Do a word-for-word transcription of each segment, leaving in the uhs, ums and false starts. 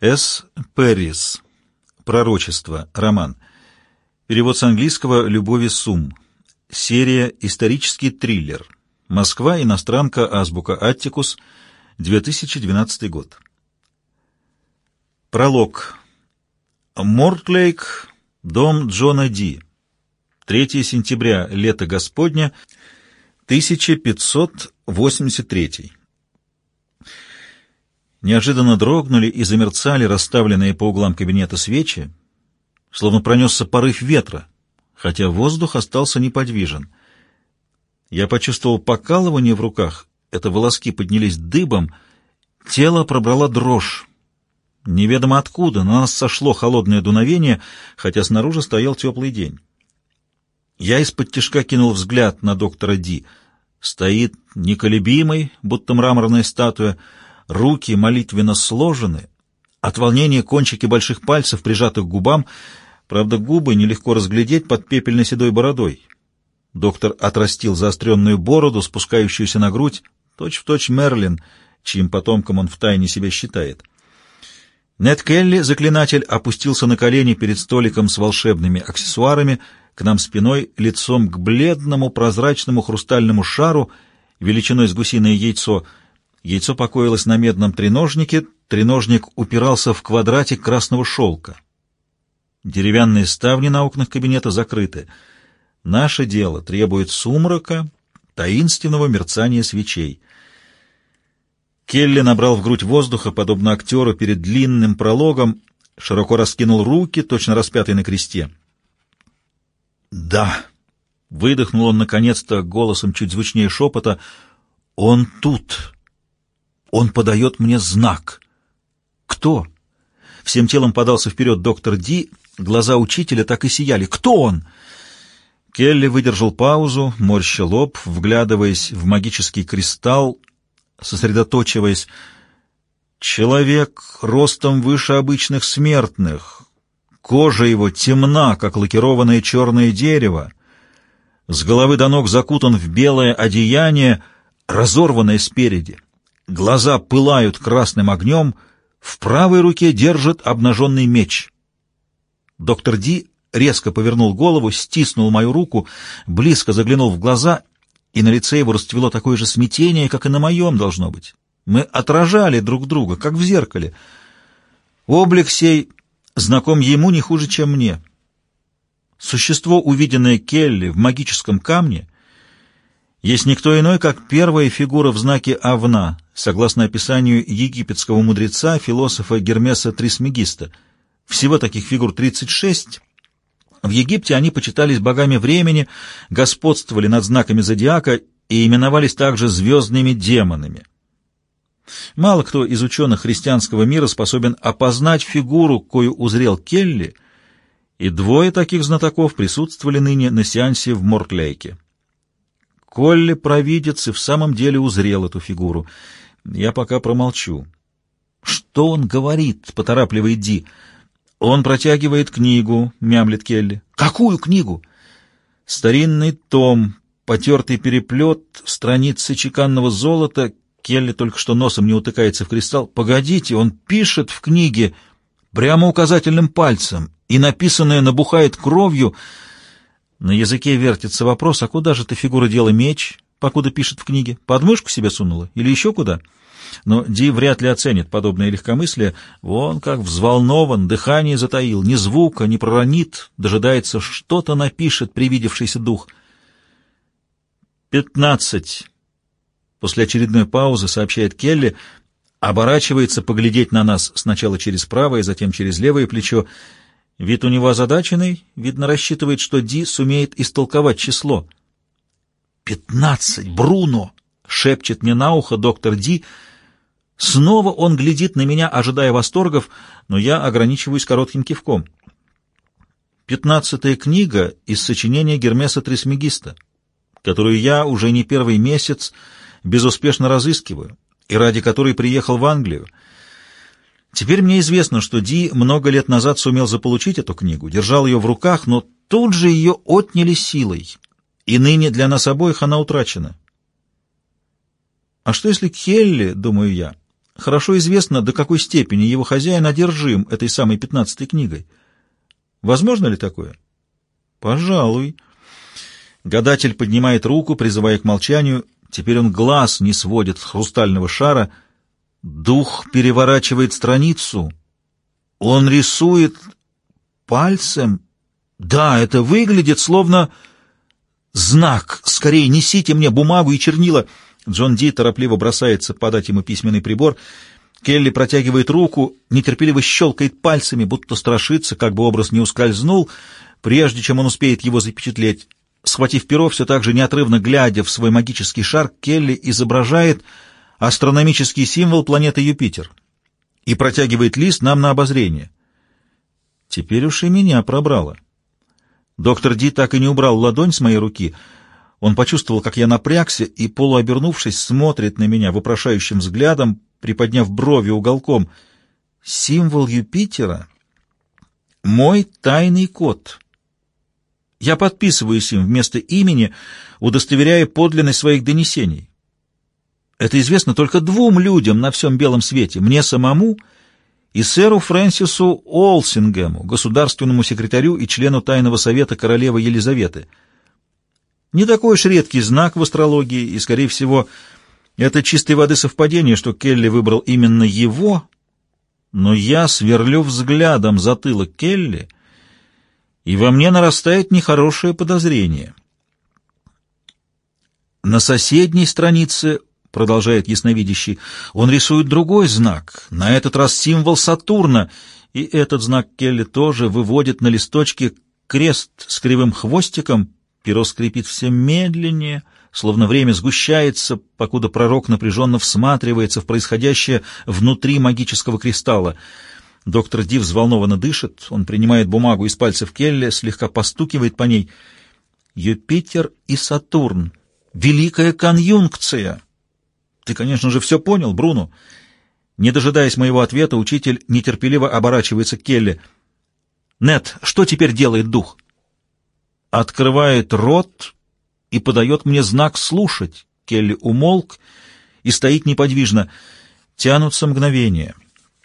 С. Перрис. Пророчество. Роман. Перевод с английского Любови Сум. Серия «Исторический триллер». Москва. Иностранка. Азбука Аттикус. две тысячи двенадцатый год. Пролог. Мортлейк. Дом Джона Ди. третьего сентября. Лето Господня. тысяча пятьсот восемьдесят третий. Неожиданно дрогнули и замерцали расставленные по углам кабинета свечи, словно пронесся порыв ветра, хотя воздух остался неподвижен. Я почувствовал покалывание в руках, это волоски поднялись дыбом, тело пробрала дрожь. Неведомо откуда на нас сошло холодное дуновение, хотя снаружи стоял теплый день. Я из-под тишка кинул взгляд на доктора Ди. Стоит неколебимый, будто мраморная статуя, руки молитвенно сложены, от волнения кончики больших пальцев прижаты к губам, правда, губы нелегко разглядеть под пепельно-седой бородой. Доктор отрастил заостренную бороду, спускающуюся на грудь, точь-в-точь Мерлин, чьим потомком он втайне себя считает. Нед Келли, заклинатель, опустился на колени перед столиком с волшебными аксессуарами, к нам спиной, лицом к бледному прозрачному хрустальному шару, величиной с гусиное яйцо. Яйцо покоилось на медном треножнике, треножник упирался в квадратик красного шелка. Деревянные ставни на окнах кабинета закрыты. Наше дело требует сумрака, таинственного мерцания свечей. Келли набрал в грудь воздуха, подобно актеру перед длинным прологом, широко раскинул руки, точно распятый на кресте. «Да!» — выдохнул он наконец-то голосом чуть звучнее шепота. «Он тут! Он подает мне знак!» «Кто?» Всем телом подался вперед доктор Ди, глаза учителя так и сияли. «Кто он?» Келли выдержал паузу, морща лоб, вглядываясь в магический кристалл, сосредоточиваясь. «Человек ростом выше обычных смертных. Кожа его темна, как лакированное черное дерево. С головы до ног закутан в белое одеяние, разорванное спереди. Глаза пылают красным огнем, в правой руке держит обнаженный меч». Доктор Ди резко повернул голову, стиснул мою руку, близко заглянул в глаза, и на лице его расцвело такое же смятение, как и на моем, должно быть. Мы отражали друг друга, как в зеркале. Облик сей знаком ему не хуже, чем мне. Существо, увиденное Келли в магическом камне, есть никто иной, как первая фигура в знаке Овна, согласно описанию египетского мудреца, философа Гермеса Трисмегиста. Всего таких фигур тридцать шесть. В Египте они почитались богами времени, господствовали над знаками зодиака и именовались также звездными демонами. Мало кто из ученых христианского мира способен опознать фигуру, кою узрел Келли, и двое таких знатоков присутствовали ныне на сеансе в Мортлейке. Колли, провидец, и в самом деле узрел эту фигуру. Я пока промолчу. «Что он говорит?» — поторапливает Ди. «Он протягивает книгу», — мямлит Келли. «Какую книгу?» «Старинный том, потертый переплет, страницы чеканного золота». Келли только что носом не утыкается в кристалл. «Погодите, он пишет в книге прямо указательным пальцем, и написанное набухает кровью». На языке вертится вопрос: а куда же эта фигура дела меч, покуда пишет в книге? Под мышку себе сунула? Или еще куда? Но Ди вряд ли оценит подобное легкомыслие. Вон как взволнован, дыхание затаил, ни звука не проронит, дожидается, что-то напишет привидевшийся дух. «Пятнадцать». После очередной паузы сообщает Келли, оборачивается поглядеть на нас сначала через правое, затем через левое плечо. Вид у него озадаченный, видно, рассчитывает, что Ди сумеет истолковать число. «Пятнадцать, Бруно!» — шепчет мне на ухо доктор Ди. Снова он глядит на меня, ожидая восторгов, но я ограничиваюсь коротким кивком. Пятнадцатая книга из сочинения Гермеса Трисмегиста, которую я уже не первый месяц безуспешно разыскиваю и ради которой приехал в Англию. Теперь мне известно, что Ди много лет назад сумел заполучить эту книгу, держал ее в руках, но тут же ее отняли силой, и ныне для нас обоих она утрачена. А что если Келли, думаю я, Хорошо известно, до какой степени его хозяин одержим этой самой пятнадцатой книгой. Возможно ли такое? Пожалуй. Гадатель поднимает руку, призывая к молчанию. Теперь он глаз не сводит с хрустального шара. Дух переворачивает страницу. Он рисует пальцем. Да, это выглядит словно знак. Скорее несите мне бумагу и чернила. Джон Ди торопливо бросается подать ему письменный прибор. Келли протягивает руку, нетерпеливо щелкает пальцами, будто страшится, как бы образ не ускользнул, прежде чем он успеет его запечатлеть. Схватив перо, все так же неотрывно глядя в свой магический шар, Келли изображает астрономический символ планеты Юпитер и протягивает лист нам на обозрение. Теперь уж и меня пробрало. Доктор Ди так и не убрал ладонь с моей руки. Он почувствовал, как я напрягся, и, полуобернувшись, смотрит на меня вопрошающим взглядом, приподняв брови уголком. Символ Юпитера — мой тайный код. Я подписываюсь им вместо имени, удостоверяя подлинность своих донесений. Это известно только двум людям на всем белом свете — мне самому и сэру Фрэнсису Олсингему, государственному секретарю и члену Тайного совета королевы Елизаветы. Не такой уж редкий знак в астрологии, и, скорее всего, это чистой воды совпадение, что Келли выбрал именно его, но я сверлю взглядом затылок Келли, и во мне нарастает нехорошее подозрение. На соседней странице, продолжает ясновидящий, он рисует другой знак, на этот раз символ Сатурна, и этот знак Келли тоже выводит на листочке крест с кривым хвостиком. Перо скрипит все медленнее, словно время сгущается, покуда пророк напряженно всматривается в происходящее внутри магического кристалла. Доктор Ди взволнованно дышит, он принимает бумагу из пальцев Келли, слегка постукивает по ней. Юпитер и Сатурн. Великая конъюнкция. Ты, конечно же, все понял, Бруно. Не дожидаясь моего ответа, учитель нетерпеливо оборачивается к Келли. Нет, что теперь делает дух? Открывает рот и подает мне знак «слушать». Келли умолк и стоит неподвижно. Тянутся мгновения.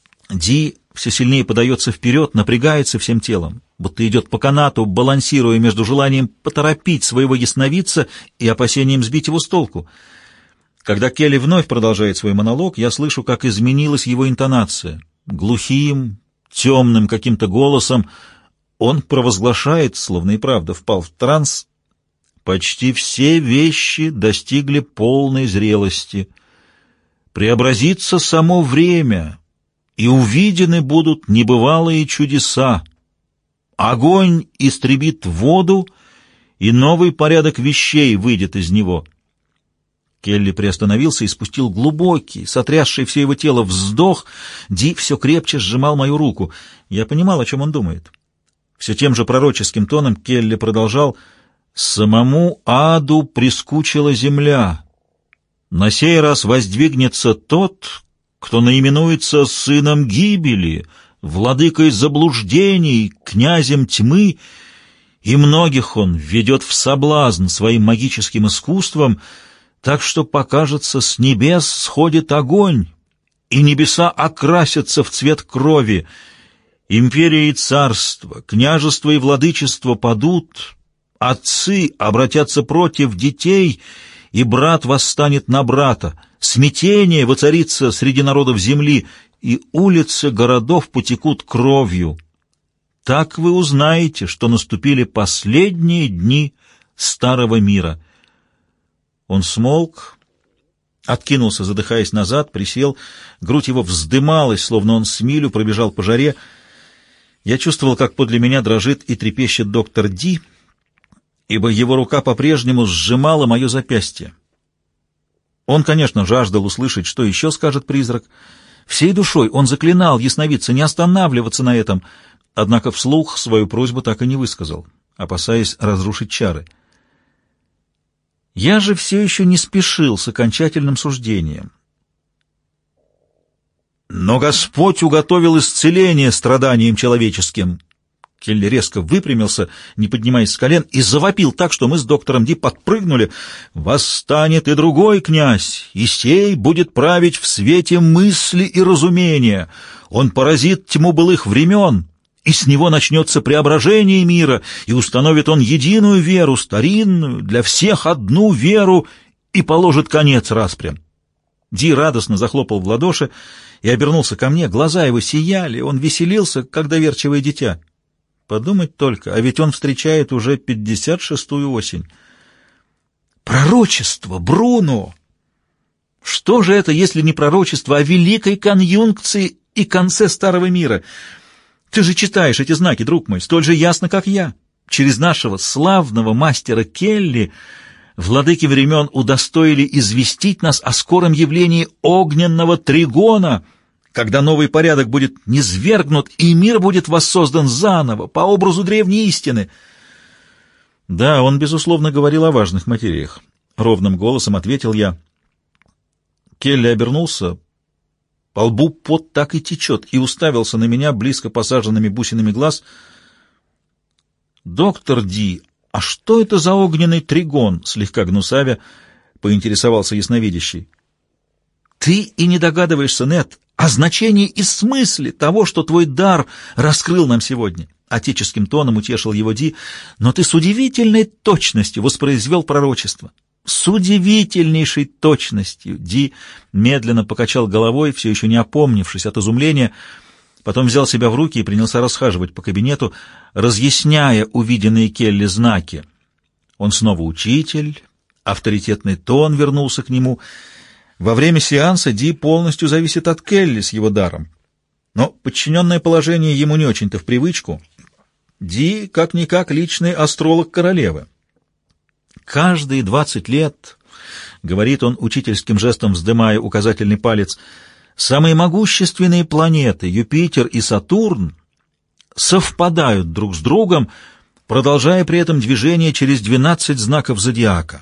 Ди все сильнее подается вперед, напрягается всем телом, будто идет по канату, балансируя между желанием поторопить своего ясновидца и опасением сбить его с толку. Когда Келли вновь продолжает свой монолог, я слышу, как изменилась его интонация. Глухим, темным каким-то голосом он провозглашает, словно и правда впал в транс: почти все вещи достигли полной зрелости. Преобразится само время, и увидены будут небывалые чудеса. Огонь истребит воду, и новый порядок вещей выйдет из него. Келли приостановился и спустил глубокий, сотрясший все его тело вздох. Ди все крепче сжимал мою руку. Я понимал, о чем он думает. Все тем же пророческим тоном Келли продолжал: «Самому аду прискучила земля. На сей раз воздвигнется тот, кто наименуется сыном гибели, владыкой заблуждений, князем тьмы, и многих он введет в соблазн своим магическим искусством, так что, покажется, с небес сходит огонь, и небеса окрасятся в цвет крови. Империя и царство, княжество и владычество падут, отцы обратятся против детей, и брат восстанет на брата, смятение воцарится среди народов земли, и улицы городов потекут кровью. Так вы узнаете, что наступили последние дни старого мира». Он смолк, откинулся, задыхаясь назад, присел, грудь его вздымалась, словно он с милю пробежал по жаре. Я чувствовал, как подле меня дрожит и трепещет доктор Ди, ибо его рука по-прежнему сжимала мое запястье. Он, конечно, жаждал услышать, что еще скажет призрак. Всей душой он заклинал ясновидца не останавливаться на этом, однако вслух свою просьбу так и не высказал, опасаясь разрушить чары. Я же все еще не спешил с окончательным суждением. Но Господь уготовил исцеление страданиям человеческим. Келли резко выпрямился, не поднимаясь с колен, и завопил так, что мы с доктором Ди подпрыгнули. «Восстанет и другой князь, и сей будет править в свете мысли и разумения. Он поразит тьму былых времен, и с него начнется преображение мира, и установит он единую веру, старинную, для всех одну веру, и положит конец распрям». Ди радостно захлопал в ладоши и обернулся ко мне. Глаза его сияли, он веселился, как доверчивое дитя. Подумать только, а ведь он встречает уже пятьдесят шестую осень. Пророчество, Бруно! Что же это, если не пророчество о великой конъюнкции и конце старого мира? Ты же читаешь эти знаки, друг мой, столь же ясно, как я. Через нашего славного мастера Келли владыки времен удостоили известить нас о скором явлении огненного тригона, когда новый порядок будет низвергнут, и мир будет воссоздан заново, по образу древней истины. Да, он, безусловно, говорил о важных материях. Ровным голосом ответил я. Келли обернулся. По лбу пот так и течет, и уставился на меня близко посаженными бусинами глаз. «Доктор Ди, а что это за огненный тригон?» — слегка гнусавя поинтересовался ясновидящий. «Ты и не догадываешься, Нет, о значении и смысле того, что твой дар раскрыл нам сегодня». Отеческим тоном утешил его Ди. «Но ты с удивительной точностью воспроизвел пророчество. С удивительнейшей точностью!» Ди медленно покачал головой, все еще не опомнившись от изумления, потом взял себя в руки и принялся расхаживать по кабинету, разъясняя увиденные Келли знаки. Он снова учитель, авторитетный тон вернулся к нему. Во время сеанса Ди полностью зависит от Келли с его даром. Но подчиненное положение ему не очень-то в привычку. Ди, как-никак, личный астролог королевы. «Каждые двадцать лет, — говорит он учительским жестом, вздымая указательный палец, — самые могущественные планеты, Юпитер и Сатурн, совпадают друг с другом, продолжая при этом движение через двенадцать знаков зодиака.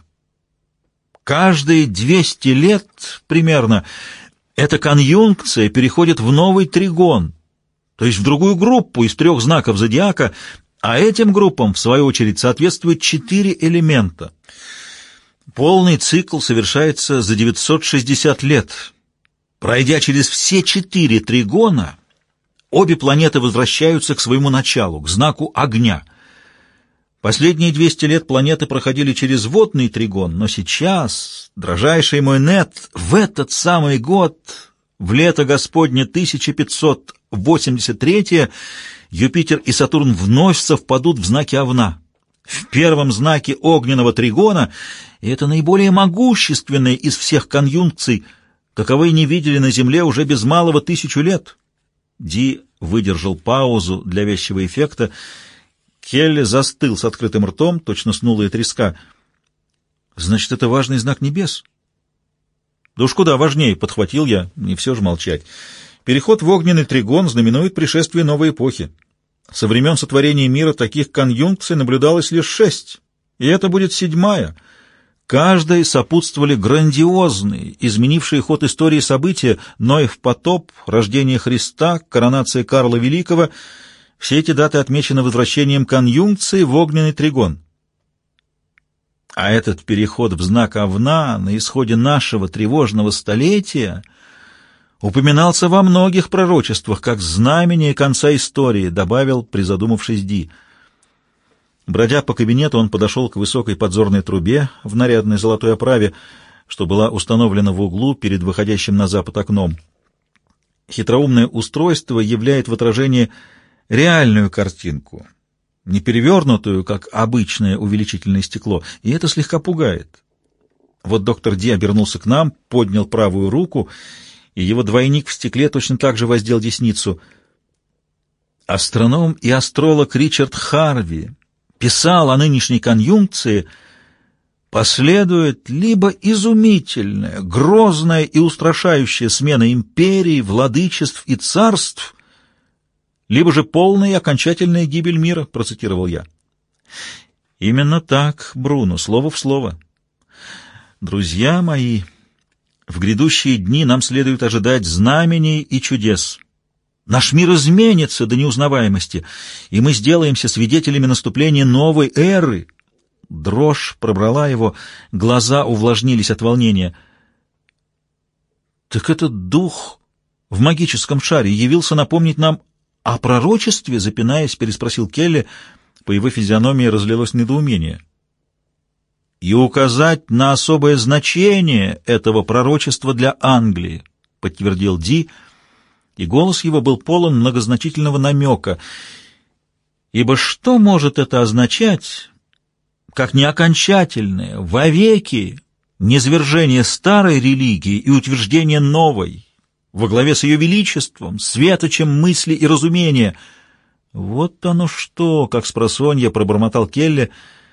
Каждые двести лет примерно эта конъюнкция переходит в новый тригон, то есть в другую группу из трех знаков зодиака, а этим группам, в свою очередь, соответствуют четыре элемента. Полный цикл совершается за девятьсот шестьдесят лет. Пройдя через все четыре тригона, обе планеты возвращаются к своему началу, к знаку огня. Последние двести лет планеты проходили через водный тригон, но сейчас, дрожайший мой Нет, в этот самый год, в лето Господне тысяча пятьсот восемьдесят третье, Юпитер и Сатурн вновь совпадут в знаке Овна. В первом знаке огненного тригона, и это наиболее могущественное из всех конъюнкций, каковые не видели на Земле уже без малого тысячу лет. Ди выдержал паузу для вещего эффекта. Келли застыл с открытым ртом, точно снулая треска. «Значит, это важный знак небес?» «Да уж куда важнее», — подхватил я, не все же молчать. «Переход в огненный тригон знаменует пришествие новой эпохи. Со времен сотворения мира таких конъюнкций наблюдалось лишь шесть, и это будет седьмая. Каждой сопутствовали грандиозные, изменившие ход истории события: Ноев потоп, рождение Христа, коронация Карла Великого. Все эти даты отмечены возвращением конъюнкции в огненный тригон. А этот переход в знак Овна на исходе нашего тревожного столетия упоминался во многих пророчествах как знамение конца истории», — добавил, призадумавшись Ди. Бродя по кабинету, он подошел к высокой подзорной трубе в нарядной золотой оправе, что была установлена в углу перед выходящим на запад окном. Хитроумное устройство являет в отражении реальную картинку, не перевернутую, как обычное увеличительное стекло, и это слегка пугает. Вот доктор Ди обернулся к нам, поднял правую руку, и его двойник в стекле точно так же воздел десницу. Астроном и астролог Ричард Харви писал о нынешней конъюнкции: последует либо изумительная, грозная и устрашающая смена империй, владычеств и царств, либо же полная и окончательная гибель мира, процитировал я. Именно так, Бруно, слово в слово. Друзья мои, в грядущие дни нам следует ожидать знамений и чудес. Наш мир изменится до неузнаваемости, и мы сделаемся свидетелями наступления новой эры. Дрожь пробрала его, глаза увлажнились от волнения. Так этот дух в магическом шаре явился напомнить нам о пророчестве, запинаясь, переспросил Келли. По его физиономии разлилось недоумение. И указать на особое значение этого пророчества для Англии, подтвердил Ди, и голос его был полон многозначительного намека. Ибо что может это означать, как не окончательное, вовеки, низвержение старой религии и утверждение новой, во главе с ее величеством, светочем мысли и разумения? Вот оно что, как спросонья пробормотал Келли.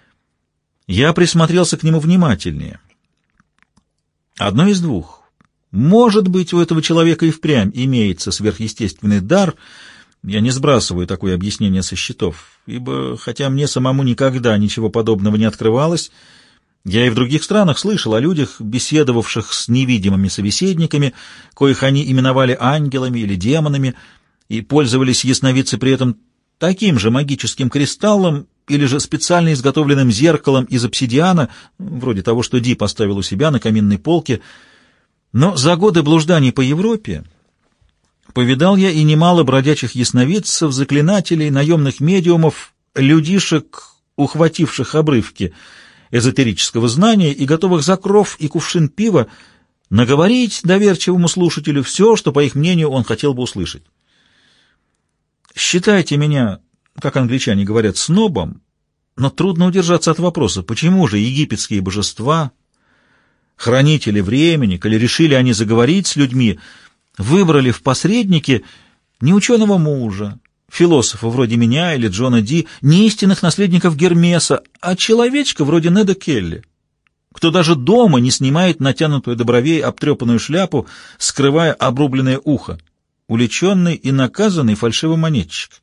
Я присмотрелся к нему внимательнее. Одно из двух. Может быть, у этого человека и впрямь имеется сверхъестественный дар. Я не сбрасываю такое объяснение со счетов, ибо, хотя мне самому никогда ничего подобного не открывалось, я и в других странах слышал о людях, беседовавших с невидимыми собеседниками, коих они именовали ангелами или демонами, и пользовались ясновидцы при этом таким же магическим кристаллом или же специально изготовленным зеркалом из обсидиана, вроде того, что Ди поставил у себя на каминной полке. Но за годы блужданий по Европе повидал я и немало бродячих ясновидцев, заклинателей, наемных медиумов, людишек, ухвативших обрывки эзотерического знания и готовых за кров и кувшин пива наговорить доверчивому слушателю все, что, по их мнению, он хотел бы услышать. Считайте меня, как англичане говорят, снобом, но трудно удержаться от вопроса, почему же египетские божества, хранители времени, коли решили они заговорить с людьми, выбрали в посредники не ученого мужа, философа вроде меня или Джона Ди, не истинных наследников Гермеса, а человечка вроде Неда Келли, кто даже дома не снимает натянутую до бровей обтрепанную шляпу, скрывая обрубленное ухо, уличенный и наказанный фальшивомонетчик.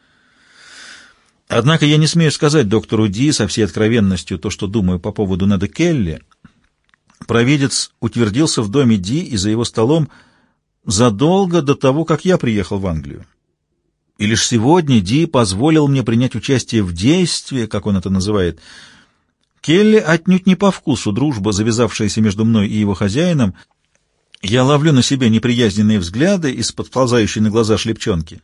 Однако я не смею сказать доктору Ди со всей откровенностью то, что думаю по поводу Неда Келли. Провидец утвердился в доме Ди и за его столом задолго до того, как я приехал в Англию. И лишь сегодня Ди позволил мне принять участие в действии, как он это называет. Келли отнюдь не по вкусу дружба, завязавшаяся между мной и его хозяином. Я ловлю на себе неприязненные взгляды из-под ползающей на глаза шлепчонки.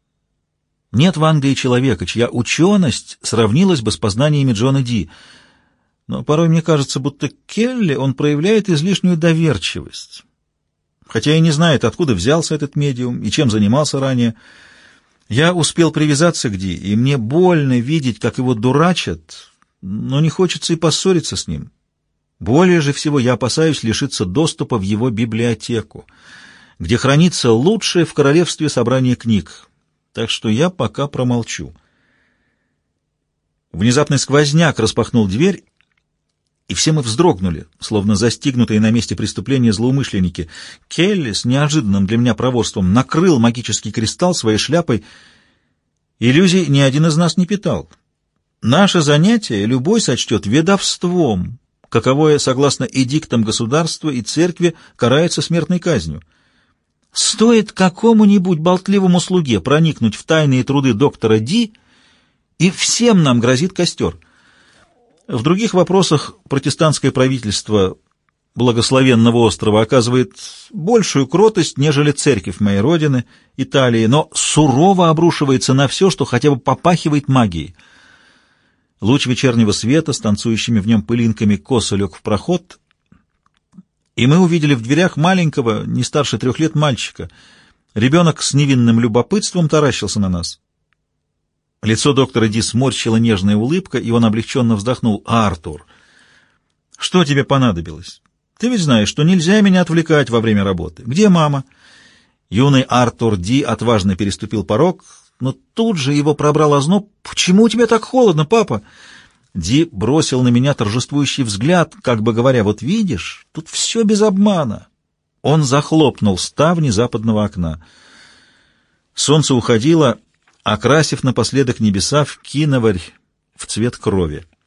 Нет в Англии человека, чья ученость сравнилась бы с познаниями Джона Ди. Но порой мне кажется, будто Келли он проявляет излишнюю доверчивость. Хотя и не знает, откуда взялся этот медиум и чем занимался ранее. Я успел привязаться к Ди, и мне больно видеть, как его дурачат, но не хочется и поссориться с ним. Более же всего я опасаюсь лишиться доступа в его библиотеку, где хранится лучшее в королевстве собрание книг. Так что я пока промолчу. Внезапный сквозняк распахнул дверь, и все мы вздрогнули, словно застигнутые на месте преступления злоумышленники. Келли с неожиданным для меня проворством накрыл магический кристалл своей шляпой. Иллюзий ни один из нас не питал. Наше занятие любой сочтет ведовством, каковое, согласно эдиктам государства и церкви, карается смертной казнью. Стоит какому-нибудь болтливому слуге проникнуть в тайные труды доктора Ди, и всем нам грозит костер. В других вопросах протестантское правительство благословенного острова оказывает большую кротость, нежели церковь моей родины, Италии, но сурово обрушивается на все, что хотя бы попахивает магией. Луч вечернего света с танцующими в нем пылинками косо лег в проход, и мы увидели в дверях маленького, не старше трех лет мальчика. Ребенок с невинным любопытством таращился на нас. Лицо доктора Ди сморщила нежная улыбка, и он облегченно вздохнул. «Артур, что тебе понадобилось? Ты ведь знаешь, что нельзя меня отвлекать во время работы. Где мама?» Юный Артур Ди отважно переступил порог, но тут же его пробрал озноб. «Почему у тебя так холодно, папа?» Ди бросил на меня торжествующий взгляд, как бы говоря, «Вот видишь, тут все без обмана». Он захлопнул ставни западного окна. Солнце уходило, окрасив напоследок небеса в киноварь в цвет крови.